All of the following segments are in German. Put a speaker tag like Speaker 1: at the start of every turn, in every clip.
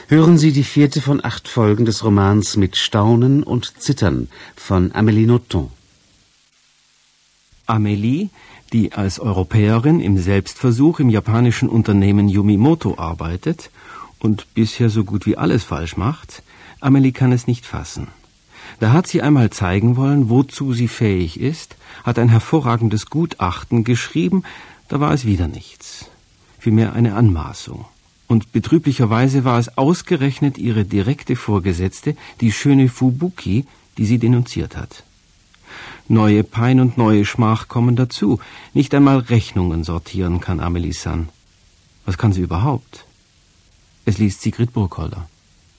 Speaker 1: Hören Sie die 4. von 8 Folgen des Romans Mit Staunen und Zittern von Amélie Nothomb.
Speaker 2: Amélie, die als Europäerin im Selbstversuch im japanischen Unternehmen Yumimoto arbeitet und bisher so gut wie alles falsch macht, Amélie kann es nicht fassen. Da hat sie einmal zeigen wollen, wozu sie fähig ist, hat ein hervorragendes Gutachten geschrieben, da war es wieder nichts. Vielmehr eine Anmaßung. Und betrüblicherweise war es ausgerechnet ihre direkte Vorgesetzte, die schöne Fubuki, die sie denunziert hat. Neue Pein und neue Schmach kommen dazu. Nicht einmal Rechnungen sortieren kann Amélie-san. Was kann sie überhaupt? Es liest Sigrid Burkholder.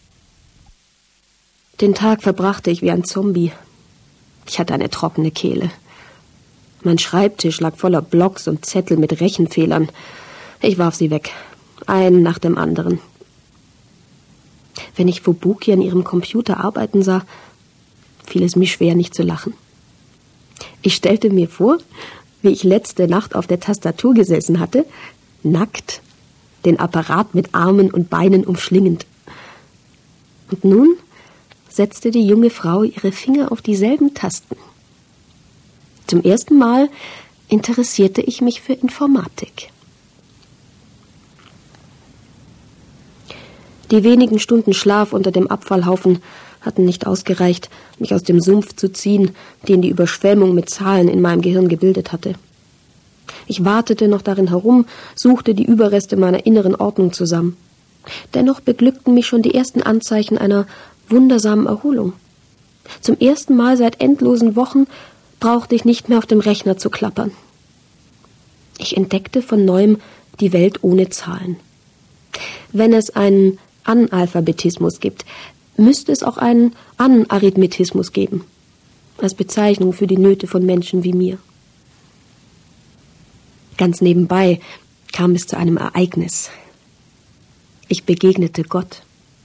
Speaker 3: Den Tag verbrachte ich wie ein Zombie. Ich hatte eine trockene Kehle. Mein Schreibtisch lag voller Blocks und Zettel mit Rechenfehlern. Ich warf sie weg. Einen nach dem anderen. Wenn ich Fubuki an ihrem Computer arbeiten sah, fiel es mir schwer, nicht zu lachen. Ich stellte mir vor, wie ich letzte Nacht auf der Tastatur gesessen hatte, nackt, den Apparat mit Armen und Beinen umschlingend. Und nun setzte die junge Frau ihre Finger auf dieselben Tasten. Zum ersten Mal interessierte ich mich für Informatik. Die wenigen Stunden Schlaf unter dem Abfallhaufen hatten nicht ausgereicht, mich aus dem Sumpf zu ziehen, den die Überschwemmung mit Zahlen in meinem Gehirn gebildet hatte. Ich wartete noch darin herum, suchte die Überreste meiner inneren Ordnung zusammen. Dennoch beglückten mich schon die ersten Anzeichen einer wundersamen Erholung. Zum ersten Mal seit endlosen Wochen brauchte ich nicht mehr auf dem Rechner zu klappern. Ich entdeckte von neuem die Welt ohne Zahlen. Wenn es einen Analphabetismus gibt, müsste es auch einen Anarithmetismus geben, als Bezeichnung für die Nöte von Menschen wie mir. Ganz nebenbei kam es zu einem Ereignis. Ich begegnete Gott.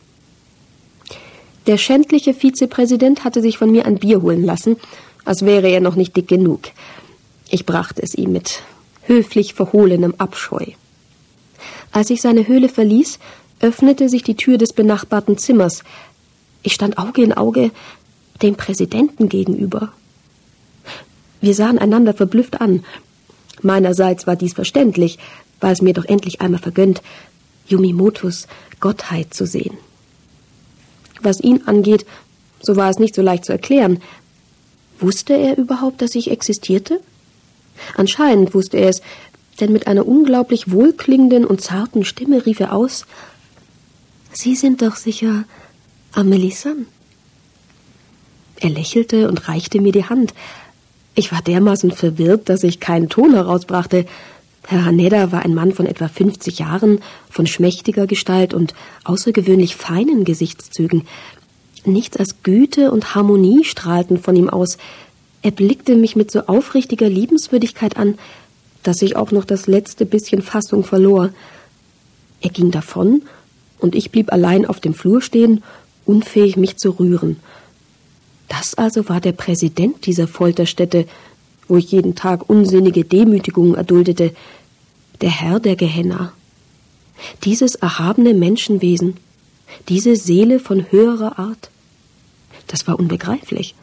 Speaker 3: Der schändliche Vizepräsident hatte sich von mir ein Bier holen lassen, als wäre er noch nicht dick genug. Ich brachte es ihm mit höflich verhohlenem Abscheu. Als ich seine Höhle verließ, öffnete sich die Tür des benachbarten Zimmers. Ich stand Auge in Auge dem Präsidenten gegenüber. Wir sahen einander verblüfft an. Meinerseits war dies verständlich, war es mir doch endlich einmal vergönnt, Yumimotos Gottheit zu sehen. Was ihn angeht, so war es nicht so leicht zu erklären. Wusste er überhaupt, dass ich existierte? Anscheinend wusste er es, denn mit einer unglaublich wohlklingenden und zarten Stimme rief er aus: »Sie sind doch sicher Amélie-san?« Er lächelte und reichte mir die Hand. Ich war dermaßen verwirrt, dass ich keinen Ton herausbrachte. Herr Haneda war ein Mann von etwa 50 Jahren, von schmächtiger Gestalt und außergewöhnlich feinen Gesichtszügen. Nichts als Güte und Harmonie strahlten von ihm aus. Er blickte mich mit so aufrichtiger Liebenswürdigkeit an, dass ich auch noch das letzte bisschen Fassung verlor. Er ging davon, und ich blieb allein auf dem Flur stehen, unfähig, mich zu rühren. Das also war der Präsident dieser Folterstätte, wo ich jeden Tag unsinnige Demütigungen erduldete, der Herr der Gehenna. Dieses erhabene Menschenwesen, diese Seele von höherer Art, das war unbegreiflich.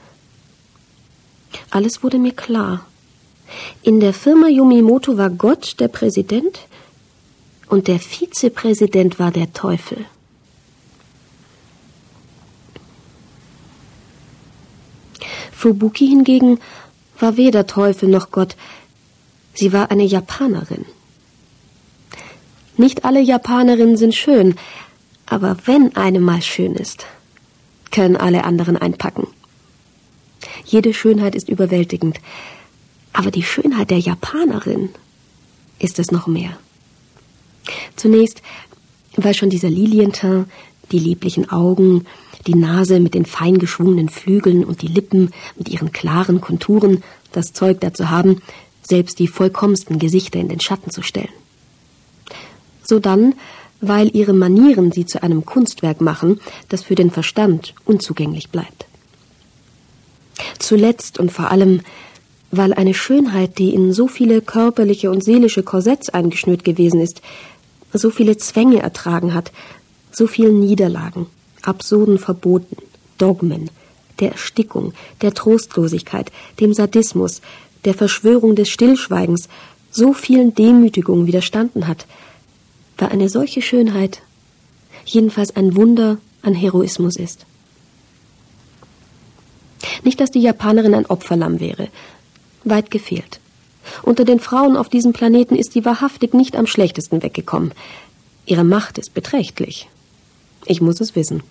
Speaker 3: Alles wurde mir klar. In der Firma Yumimoto war Gott der Präsident und der Vizepräsident war der Teufel. Fubuki hingegen war weder Teufel noch Gott. Sie war eine Japanerin. Nicht alle Japanerinnen sind schön, aber wenn eine mal schön ist, können alle anderen einpacken. Jede Schönheit ist überwältigend, aber die Schönheit der Japanerin ist es noch mehr. Zunächst war schon dieser Lilienteint, die lieblichen Augen, die Nase mit den fein geschwungenen Flügeln und die Lippen mit ihren klaren Konturen das Zeug dazu haben, selbst die vollkommensten Gesichter in den Schatten zu stellen. Sodann, weil ihre Manieren sie zu einem Kunstwerk machen, das für den Verstand unzugänglich bleibt. Zuletzt und vor allem, weil eine Schönheit, die in so viele körperliche und seelische Korsetts eingeschnürt gewesen ist, so viele Zwänge ertragen hat, so vielen Niederlagen, absurden Verboten, Dogmen, der Erstickung, der Trostlosigkeit, dem Sadismus, der Verschwörung des Stillschweigens, so vielen Demütigungen widerstanden hat, war eine solche Schönheit, jedenfalls ein Wunder an Heroismus ist. Nicht, dass die Japanerin ein Opferlamm wäre, weit gefehlt. Unter den Frauen auf diesem Planeten ist sie wahrhaftig nicht am schlechtesten weggekommen. Ihre Macht ist beträchtlich. Ich muss es wissen.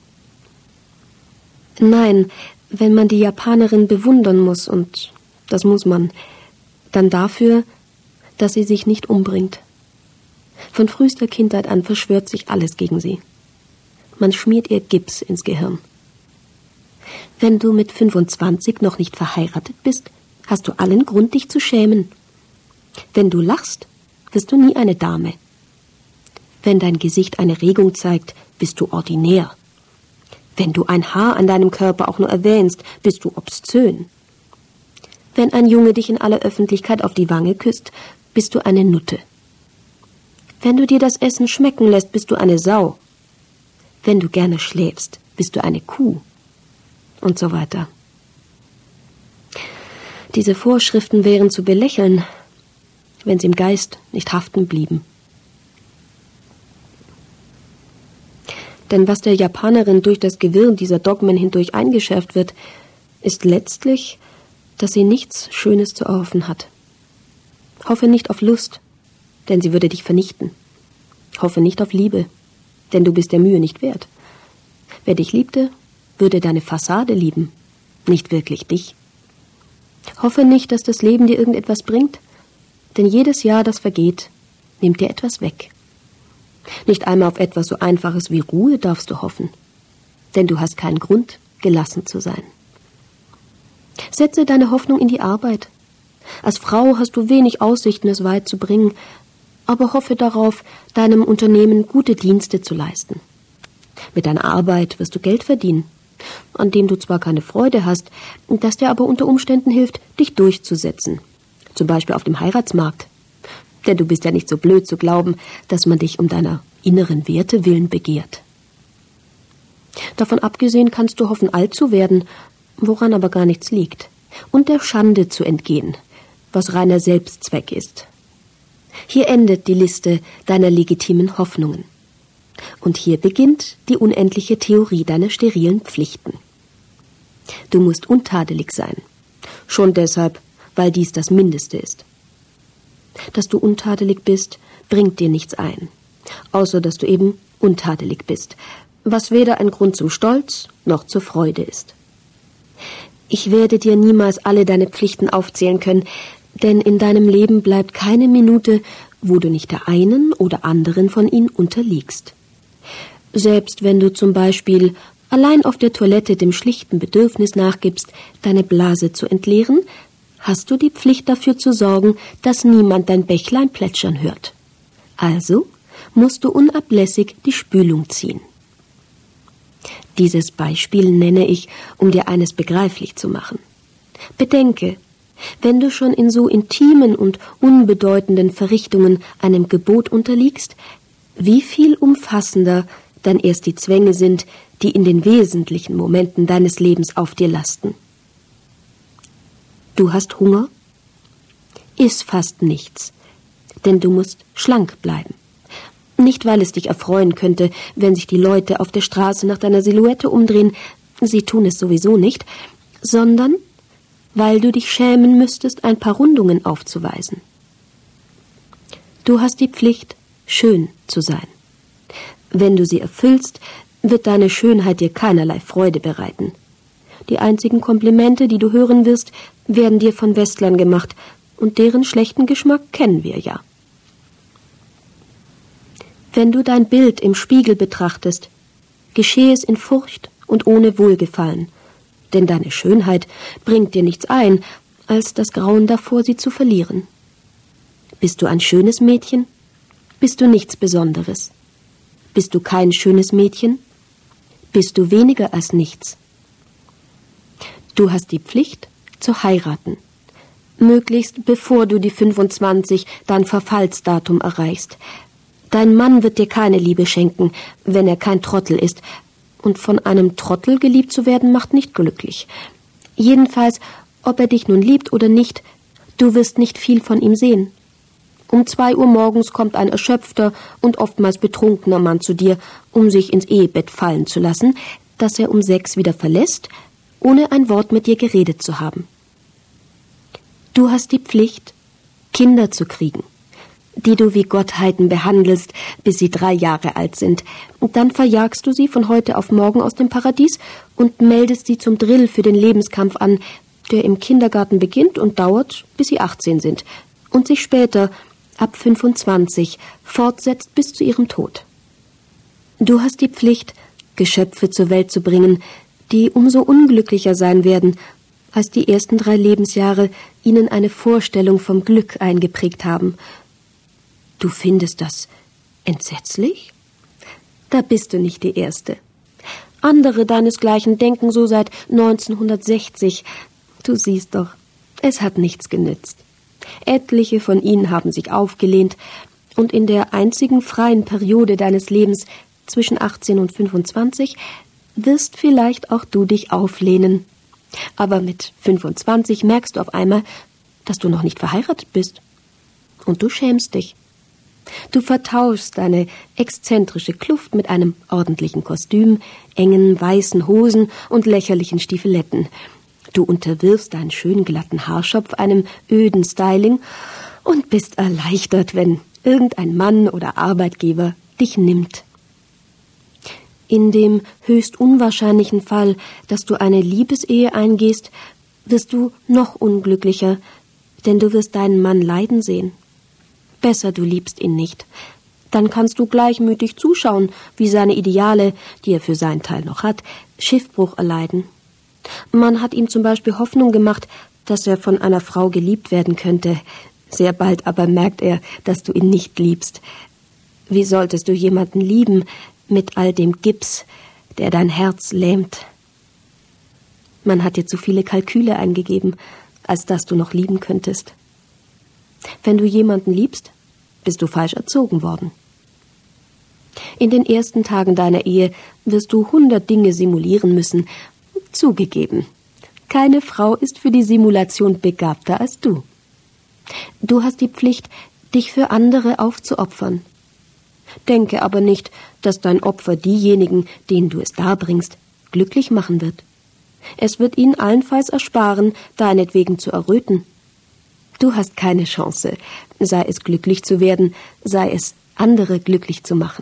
Speaker 3: Nein, wenn man die Japanerin bewundern muss, und das muss man, dann dafür, dass sie sich nicht umbringt. Von frühester Kindheit an verschwört sich alles gegen sie. Man schmiert ihr Gips ins Gehirn. Wenn du mit 25 noch nicht verheiratet bist, hast du allen Grund, dich zu schämen. Wenn du lachst, wirst du nie eine Dame. Wenn dein Gesicht eine Regung zeigt, bist du ordinär. Wenn du ein Haar an deinem Körper auch nur erwähnst, bist du obszön. Wenn ein Junge dich in aller Öffentlichkeit auf die Wange küsst, bist du eine Nutte. Wenn du dir das Essen schmecken lässt, bist du eine Sau. Wenn du gerne schläfst, bist du eine Kuh. Und so weiter. Diese Vorschriften wären zu belächeln, wenn sie im Geist nicht haften blieben. Denn was der Japanerin durch das Gewirr dieser Dogmen hindurch eingeschärft wird, ist letztlich, dass sie nichts Schönes zu erhoffen hat. Hoffe nicht auf Lust, denn sie würde dich vernichten. Hoffe nicht auf Liebe, denn du bist der Mühe nicht wert. Wer dich liebte, würde deine Fassade lieben, nicht wirklich dich. Hoffe nicht, dass das Leben dir irgendetwas bringt, denn jedes Jahr, das vergeht, nimmt dir etwas weg. Nicht einmal auf etwas so Einfaches wie Ruhe darfst du hoffen, denn du hast keinen Grund, gelassen zu sein. Setze deine Hoffnung in die Arbeit. Als Frau hast du wenig Aussichten, es weit zu bringen, aber hoffe darauf, deinem Unternehmen gute Dienste zu leisten. Mit deiner Arbeit wirst du Geld verdienen, an dem du zwar keine Freude hast, das dir aber unter Umständen hilft, dich durchzusetzen, zum Beispiel auf dem Heiratsmarkt. Denn du bist ja nicht so blöd zu glauben, dass man dich um deiner inneren Werte willen begehrt. Davon abgesehen kannst du hoffen, alt zu werden, woran aber gar nichts liegt, und der Schande zu entgehen, was reiner Selbstzweck ist. Hier endet die Liste deiner legitimen Hoffnungen. Und hier beginnt die unendliche Theorie deiner sterilen Pflichten. Du musst untadelig sein, schon deshalb, weil dies das Mindeste ist. Dass du untadelig bist, bringt dir nichts ein, außer dass du eben untadelig bist, was weder ein Grund zum Stolz noch zur Freude ist. Ich werde dir niemals alle deine Pflichten aufzählen können, denn in deinem Leben bleibt keine Minute, wo du nicht der einen oder anderen von ihnen unterliegst. Selbst wenn du zum Beispiel allein auf der Toilette dem schlichten Bedürfnis nachgibst, deine Blase zu entleeren, hast du die Pflicht dafür zu sorgen, dass niemand dein Bächlein plätschern hört. Also musst du unablässig die Spülung ziehen. Dieses Beispiel nenne ich, um dir eines begreiflich zu machen. Bedenke, wenn du schon in so intimen und unbedeutenden Verrichtungen einem Gebot unterliegst, wie viel umfassender dann erst die Zwänge sind, die in den wesentlichen Momenten deines Lebens auf dir lasten. Du hast Hunger? Iss fast nichts, denn du musst schlank bleiben. Nicht, weil es dich erfreuen könnte, wenn sich die Leute auf der Straße nach deiner Silhouette umdrehen, sie tun es sowieso nicht, sondern weil du dich schämen müsstest, ein paar Rundungen aufzuweisen. Du hast die Pflicht, schön zu sein. Wenn du sie erfüllst, wird deine Schönheit dir keinerlei Freude bereiten. Die einzigen Komplimente, die du hören wirst, werden dir von Westlern gemacht, und deren schlechten Geschmack kennen wir ja. Wenn du dein Bild im Spiegel betrachtest, geschehe es in Furcht und ohne Wohlgefallen, denn deine Schönheit bringt dir nichts ein, als das Grauen davor, sie zu verlieren. Bist du ein schönes Mädchen? Bist du nichts Besonderes? Bist du kein schönes Mädchen? Bist du weniger als nichts? Du hast die Pflicht, zu heiraten, möglichst bevor du die 25 dein Verfallsdatum erreichst, Dein Mann wird dir keine Liebe schenken, wenn er kein Trottel ist. Und von einem Trottel geliebt zu werden, macht nicht glücklich. Jedenfalls, ob er dich nun liebt oder nicht, du wirst nicht viel von ihm sehen. Um 2 Uhr morgens kommt ein erschöpfter und oftmals betrunkener Mann zu dir, um sich ins Ehebett fallen zu lassen, das er um 6 wieder verlässt, ohne ein Wort mit dir geredet zu haben. Du hast die Pflicht, Kinder zu kriegen, die du wie Gottheiten behandelst, bis sie 3 Jahre alt sind. Und dann verjagst du sie von heute auf morgen aus dem Paradies und meldest sie zum Drill für den Lebenskampf an, der im Kindergarten beginnt und dauert, bis sie 18 sind und sich später, ab 25, fortsetzt bis zu ihrem Tod. Du hast die Pflicht, Geschöpfe zur Welt zu bringen, die umso unglücklicher sein werden, als die ersten 3 Lebensjahre ihnen eine Vorstellung vom Glück eingeprägt haben. Du findest das entsetzlich? Da bist du nicht die Erste. Andere deinesgleichen denken so seit 1960. Du siehst doch, es hat nichts genützt. Etliche von ihnen haben sich aufgelehnt, und in der einzigen freien Periode deines Lebens zwischen 18 und 25 wirst vielleicht auch du dich auflehnen. Aber mit 25 merkst du auf einmal, dass du noch nicht verheiratet bist. Und du schämst dich. Du vertauschst deine exzentrische Kluft mit einem ordentlichen Kostüm, engen weißen Hosen und lächerlichen Stiefeletten. Du unterwirfst deinen schönen glatten Haarschopf einem öden Styling und bist erleichtert, wenn irgendein Mann oder Arbeitgeber dich nimmt. In dem höchst unwahrscheinlichen Fall, dass du eine Liebesehe eingehst, wirst du noch unglücklicher, denn du wirst deinen Mann leiden sehen. Besser, du liebst ihn nicht. Dann kannst du gleichmütig zuschauen, wie seine Ideale, die er für seinen Teil noch hat, Schiffbruch erleiden. Man hat ihm zum Beispiel Hoffnung gemacht, dass er von einer Frau geliebt werden könnte. Sehr bald aber merkt er, dass du ihn nicht liebst. Wie solltest du jemanden lieben mit all dem Gips, der dein Herz lähmt? Man hat dir zu viele Kalküle eingegeben, als dass du noch lieben könntest. Wenn du jemanden liebst, bist du falsch erzogen worden. In den ersten Tagen deiner Ehe wirst du 100 Dinge simulieren müssen. Zugegeben, keine Frau ist für die Simulation begabter als du. Du hast die Pflicht, dich für andere aufzuopfern. Denke aber nicht, dass dein Opfer diejenigen, denen du es darbringst, glücklich machen wird. Es wird ihnen allenfalls ersparen, deinetwegen zu erröten. Du hast keine Chance, sei es glücklich zu werden, sei es andere glücklich zu machen.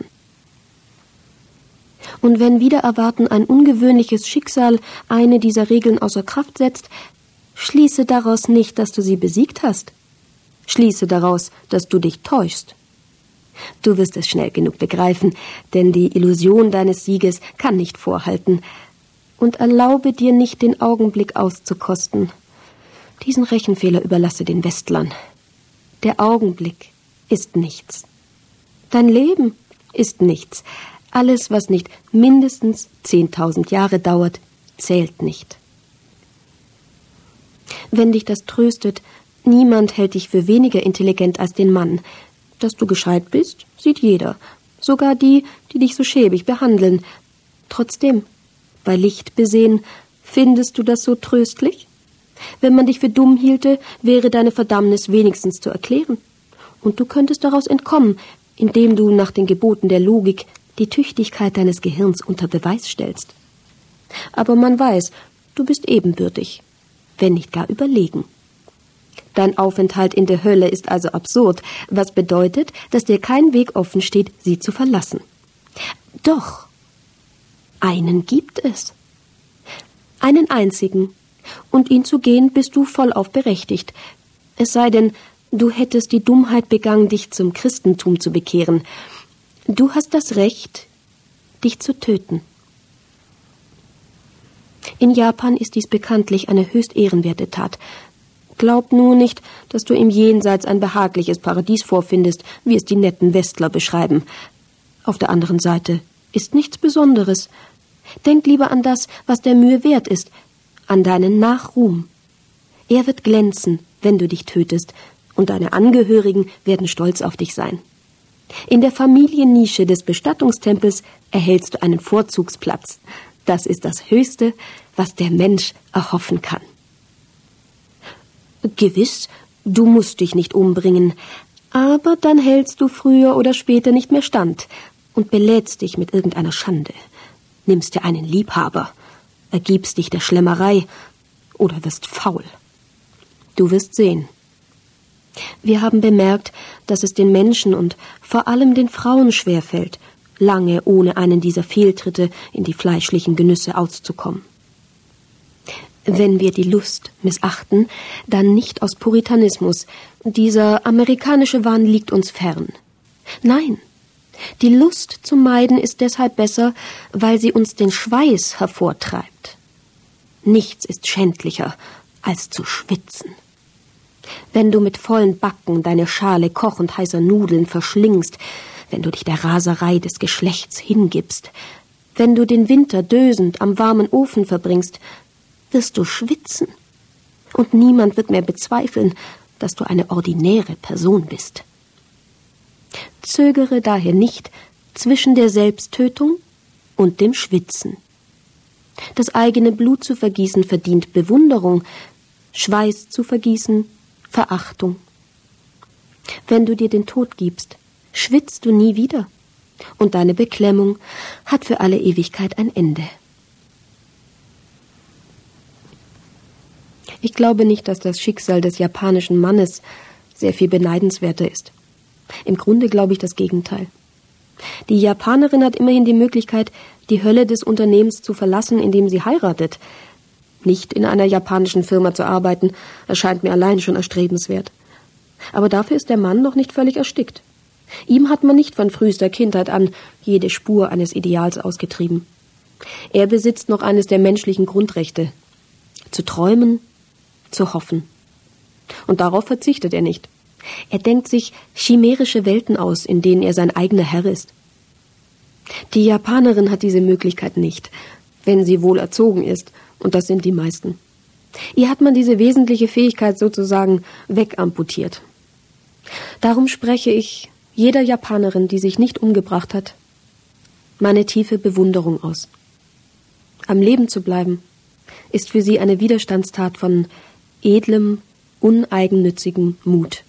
Speaker 3: Und wenn wider Erwarten ein ungewöhnliches Schicksal eine dieser Regeln außer Kraft setzt, schließe daraus nicht, dass du sie besiegt hast. Schließe daraus, dass du dich täuschst. Du wirst es schnell genug begreifen, denn die Illusion deines Sieges kann nicht vorhalten. Und erlaube dir nicht, den Augenblick auszukosten. Diesen Rechenfehler überlasse den Westlern. Der Augenblick ist nichts. Dein Leben ist nichts. Alles, was nicht mindestens 10.000 Jahre dauert, zählt nicht. Wenn dich das tröstet, niemand hält dich für weniger intelligent als den Mann. Dass du gescheit bist, sieht jeder. Sogar die, die dich so schäbig behandeln. Trotzdem, bei Licht besehen, findest du das so tröstlich? Wenn man dich für dumm hielte, wäre deine Verdammnis wenigstens zu erklären. Und du könntest daraus entkommen, indem du nach den Geboten der Logik die Tüchtigkeit deines Gehirns unter Beweis stellst. Aber man weiß, du bist ebenbürtig, wenn nicht gar überlegen. Dein Aufenthalt in der Hölle ist also absurd, was bedeutet, dass dir kein Weg offen steht, sie zu verlassen. Doch, einen gibt es. Einen einzigen. Und ihn zu gehen, bist du vollauf berechtigt. Es sei denn, du hättest die Dummheit begangen, dich zum Christentum zu bekehren. Du hast das Recht, dich zu töten. In Japan ist dies bekanntlich eine höchst ehrenwerte Tat. Glaub nur nicht, dass du im Jenseits ein behagliches Paradies vorfindest, wie es die netten Westler beschreiben. Auf der anderen Seite ist nichts Besonderes. Denk lieber an das, was der Mühe wert ist, an deinen Nachruhm. Er wird glänzen, wenn du dich tötest, und deine Angehörigen werden stolz auf dich sein. In der Familiennische des Bestattungstempels erhältst du einen Vorzugsplatz. Das ist das Höchste, was der Mensch erhoffen kann. Gewiss, du musst dich nicht umbringen, aber dann hältst du früher oder später nicht mehr stand und belädst dich mit irgendeiner Schande, nimmst dir einen Liebhaber, ergibst dich der Schlemmerei oder wirst faul. Du wirst sehen. Wir haben bemerkt, dass es den Menschen und vor allem den Frauen schwerfällt, lange ohne einen dieser Fehltritte in die fleischlichen Genüsse auszukommen. Wenn wir die Lust missachten, dann nicht aus Puritanismus. Dieser amerikanische Wahn liegt uns fern. Nein, die Lust zu meiden ist deshalb besser, weil sie uns den Schweiß hervortreibt. Nichts ist schändlicher, als zu schwitzen. Wenn du mit vollen Backen deine Schale kochend heißer Nudeln verschlingst, wenn du dich der Raserei des Geschlechts hingibst, wenn du den Winter dösend am warmen Ofen verbringst, wirst du schwitzen. Und niemand wird mehr bezweifeln, dass du eine ordinäre Person bist. Zögere daher nicht zwischen der Selbsttötung und dem Schwitzen. Das eigene Blut zu vergießen verdient Bewunderung, Schweiß zu vergießen Verachtung. Wenn du dir den Tod gibst, schwitzt du nie wieder, und deine Beklemmung hat für alle Ewigkeit ein Ende. Ich glaube nicht, dass das Schicksal des japanischen Mannes sehr viel beneidenswerter ist. Im Grunde glaube ich das Gegenteil. Die Japanerin hat immerhin die Möglichkeit, die Hölle des Unternehmens zu verlassen, indem sie heiratet. Nicht in einer japanischen Firma zu arbeiten, erscheint mir allein schon erstrebenswert. Aber dafür ist der Mann noch nicht völlig erstickt. Ihm hat man nicht von frühester Kindheit an jede Spur eines Ideals ausgetrieben. Er besitzt noch eines der menschlichen Grundrechte: zu träumen, zu hoffen. Und darauf verzichtet er nicht. Er denkt sich chimärische Welten aus, in denen er sein eigener Herr ist. Die Japanerin hat diese Möglichkeit nicht, wenn sie wohl erzogen ist, und das sind die meisten. Ihr hat man diese wesentliche Fähigkeit sozusagen wegamputiert. Darum spreche ich jeder Japanerin, die sich nicht umgebracht hat, meine tiefe Bewunderung aus. Am Leben zu bleiben, ist für sie eine Widerstandstat von edlem, uneigennützigem Mut.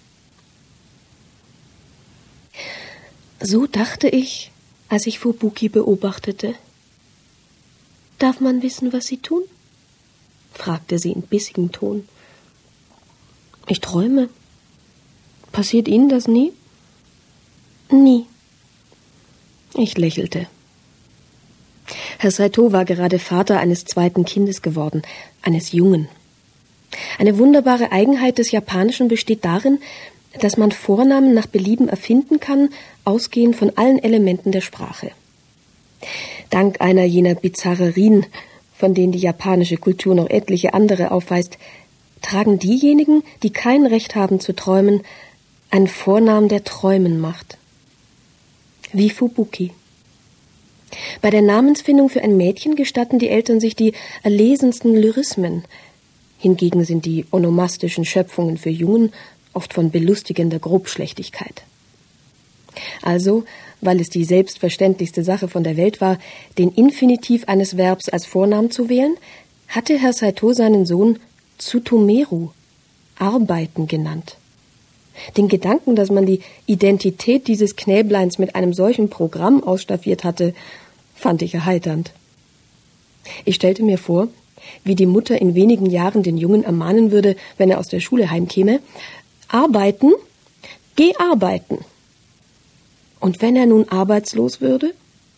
Speaker 3: So dachte ich, als ich Fubuki beobachtete. »Darf man wissen, was Sie tun?« fragte sie in bissigem Ton. »Ich träume. Passiert Ihnen das nie?« »Nie.« Ich lächelte. Herr Saito war gerade Vater eines zweiten Kindes geworden, eines Jungen. Eine wunderbare Eigenheit des Japanischen besteht darin, dass man Vornamen nach Belieben erfinden kann, ausgehend von allen Elementen der Sprache. Dank einer jener Bizarrerien, von denen die japanische Kultur noch etliche andere aufweist, tragen diejenigen, die kein Recht haben zu träumen, einen Vornamen, der Träumen macht. Wie Fubuki. Bei der Namensfindung für ein Mädchen gestatten die Eltern sich die erlesensten Lyrismen. Hingegen sind die onomastischen Schöpfungen für Jungen oft von belustigender Grobschlächtigkeit. Also, weil es die selbstverständlichste Sache von der Welt war, den Infinitiv eines Verbs als Vornamen zu wählen, hatte Herr Saito seinen Sohn Tsutomeru, arbeiten, genannt. Den Gedanken, dass man die Identität dieses Knäbleins mit einem solchen Programm ausstaffiert hatte, fand ich erheiternd. Ich stellte mir vor, wie die Mutter in wenigen Jahren den Jungen ermahnen würde, wenn er aus der Schule heimkäme: »Arbeiten, geh arbeiten.« Und wenn er nun arbeitslos würde?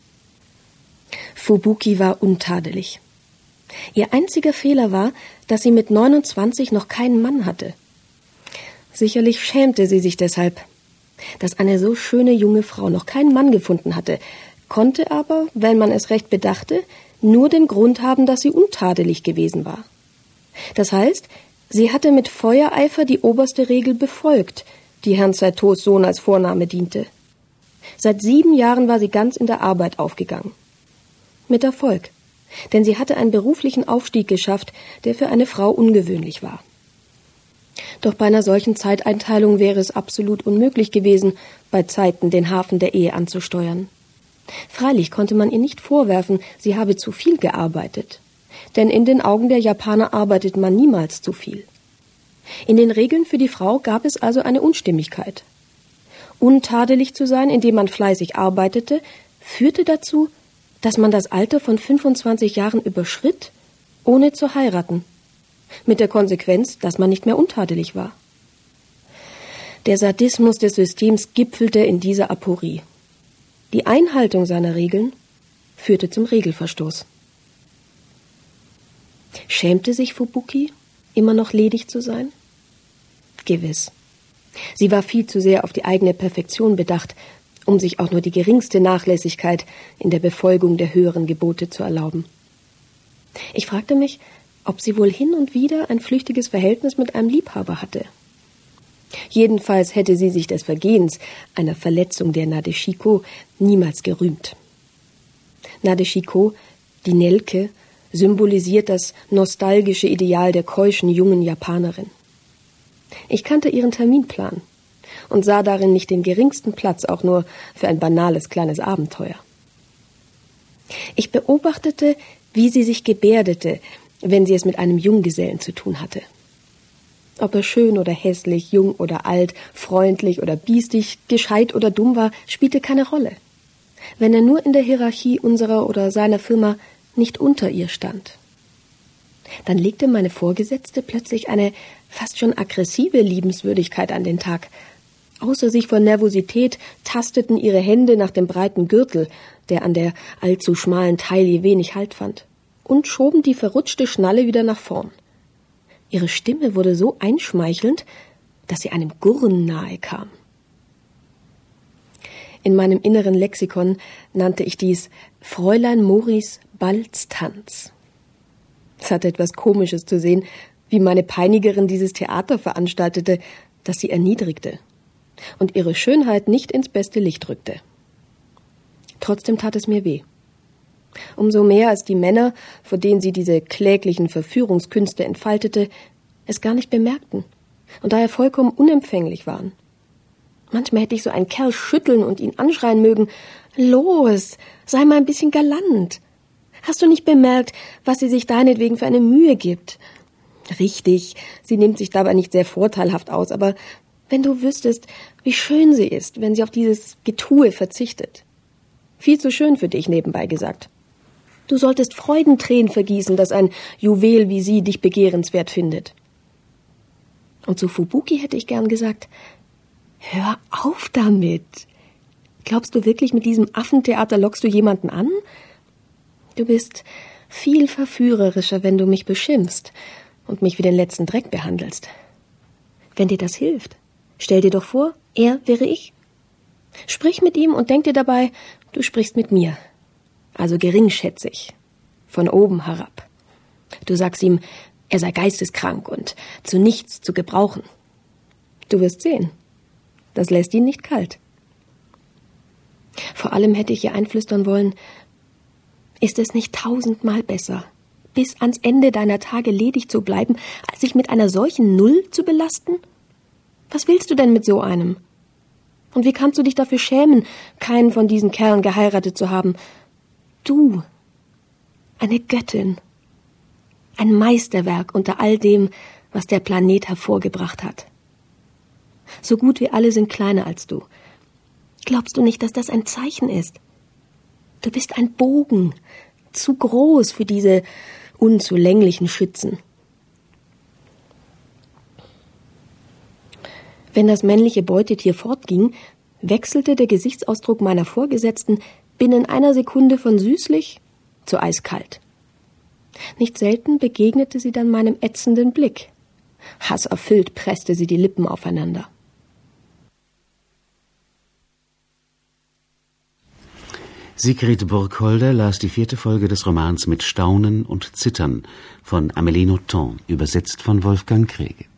Speaker 3: Fubuki war untadelig. Ihr einziger Fehler war, dass sie mit 29 noch keinen Mann hatte. Sicherlich schämte sie sich deshalb. Dass eine so schöne junge Frau noch keinen Mann gefunden hatte, konnte aber, wenn man es recht bedachte, nur den Grund haben, dass sie untadelig gewesen war. Das heißt, sie hatte mit Feuereifer die oberste Regel befolgt, die Herrn Saitos Sohn als Vorname diente. Seit 7 Jahren war sie ganz in der Arbeit aufgegangen. Mit Erfolg, denn sie hatte einen beruflichen Aufstieg geschafft, der für eine Frau ungewöhnlich war. Doch bei einer solchen Zeiteinteilung wäre es absolut unmöglich gewesen, bei Zeiten den Hafen der Ehe anzusteuern. Freilich konnte man ihr nicht vorwerfen, sie habe zu viel gearbeitet. Denn in den Augen der Japaner arbeitet man niemals zu viel. In den Regeln für die Frau gab es also eine Unstimmigkeit. Untadelig zu sein, indem man fleißig arbeitete, führte dazu, dass man das Alter von 25 Jahren überschritt, ohne zu heiraten. Mit der Konsequenz, dass man nicht mehr untadelig war. Der Sadismus des Systems gipfelte in dieser Aporie. Die Einhaltung seiner Regeln führte zum Regelverstoß. Schämte sich Fubuki, immer noch ledig zu sein? Gewiss. Sie war viel zu sehr auf die eigene Perfektion bedacht, um sich auch nur die geringste Nachlässigkeit in der Befolgung der höheren Gebote zu erlauben. Ich fragte mich, ob sie wohl hin und wieder ein flüchtiges Verhältnis mit einem Liebhaber hatte. Jedenfalls hätte sie sich des Vergehens, einer Verletzung der Nadeshiko, niemals gerühmt. Nadeshiko, die Nelke, symbolisiert das nostalgische Ideal der keuschen jungen Japanerin. Ich kannte ihren Terminplan und sah darin nicht den geringsten Platz, auch nur für ein banales kleines Abenteuer. Ich beobachtete, wie sie sich gebärdete, wenn sie es mit einem Junggesellen zu tun hatte. Ob er schön oder hässlich, jung oder alt, freundlich oder biestig, gescheit oder dumm war, spielte keine Rolle. Wenn er nur in der Hierarchie unserer oder seiner Firma nicht unter ihr stand. Dann legte meine Vorgesetzte plötzlich eine fast schon aggressive Liebenswürdigkeit an den Tag. Außer sich vor Nervosität tasteten ihre Hände nach dem breiten Gürtel, der an der allzu schmalen Taille wenig Halt fand, und schoben die verrutschte Schnalle wieder nach vorn. Ihre Stimme wurde so einschmeichelnd, dass sie einem Gurren nahe kam. In meinem inneren Lexikon nannte ich dies Fräulein Moris Balztanz. Es hatte etwas Komisches zu sehen, wie meine Peinigerin dieses Theater veranstaltete, das sie erniedrigte und ihre Schönheit nicht ins beste Licht rückte. Trotzdem tat es mir weh. Umso mehr, als die Männer, vor denen sie diese kläglichen Verführungskünste entfaltete, es gar nicht bemerkten und daher vollkommen unempfänglich waren. Manchmal hätte ich so einen Kerl schütteln und ihn anschreien mögen: »Los, sei mal ein bisschen galant. Hast du nicht bemerkt, was sie sich deinetwegen für eine Mühe gibt? Richtig, sie nimmt sich dabei nicht sehr vorteilhaft aus, aber wenn du wüsstest, wie schön sie ist, wenn sie auf dieses Getue verzichtet. Viel zu schön für dich, nebenbei gesagt. Du solltest Freudentränen vergießen, dass ein Juwel wie sie dich begehrenswert findet.« Und zu Fubuki hätte ich gern gesagt: »Hör auf damit. Glaubst du wirklich, mit diesem Affentheater lockst du jemanden an? Du bist viel verführerischer, wenn du mich beschimpfst und mich wie den letzten Dreck behandelst. Wenn dir das hilft, stell dir doch vor, er wäre ich. Sprich mit ihm und denk dir dabei, du sprichst mit mir. Also geringschätzig, von oben herab. Du sagst ihm, er sei geisteskrank und zu nichts zu gebrauchen. Du wirst sehen, das lässt ihn nicht kalt. Vor allem hätte ich ihr einflüstern wollen: Ist es nicht 1000-mal besser, bis ans Ende deiner Tage ledig zu bleiben, als sich mit einer solchen Null zu belasten? Was willst du denn mit so einem? Und wie kannst du dich dafür schämen, keinen von diesen Kerlen geheiratet zu haben? Du, eine Göttin, ein Meisterwerk unter all dem, was der Planet hervorgebracht hat. So gut wie alle sind kleiner als du. Glaubst du nicht, dass das ein Zeichen ist? Du bist ein Bogen, zu groß für diese unzulänglichen Schützen. Wenn das männliche Beutetier fortging, wechselte der Gesichtsausdruck meiner Vorgesetzten binnen einer Sekunde von süßlich zu eiskalt. Nicht selten begegnete sie dann meinem ätzenden Blick. Hasserfüllt presste sie die Lippen aufeinander.
Speaker 1: Sigrid Burkholder las die 4. Folge des Romans Mit Staunen und Zittern von Amélie Nothomb, übersetzt von Wolfgang Krege.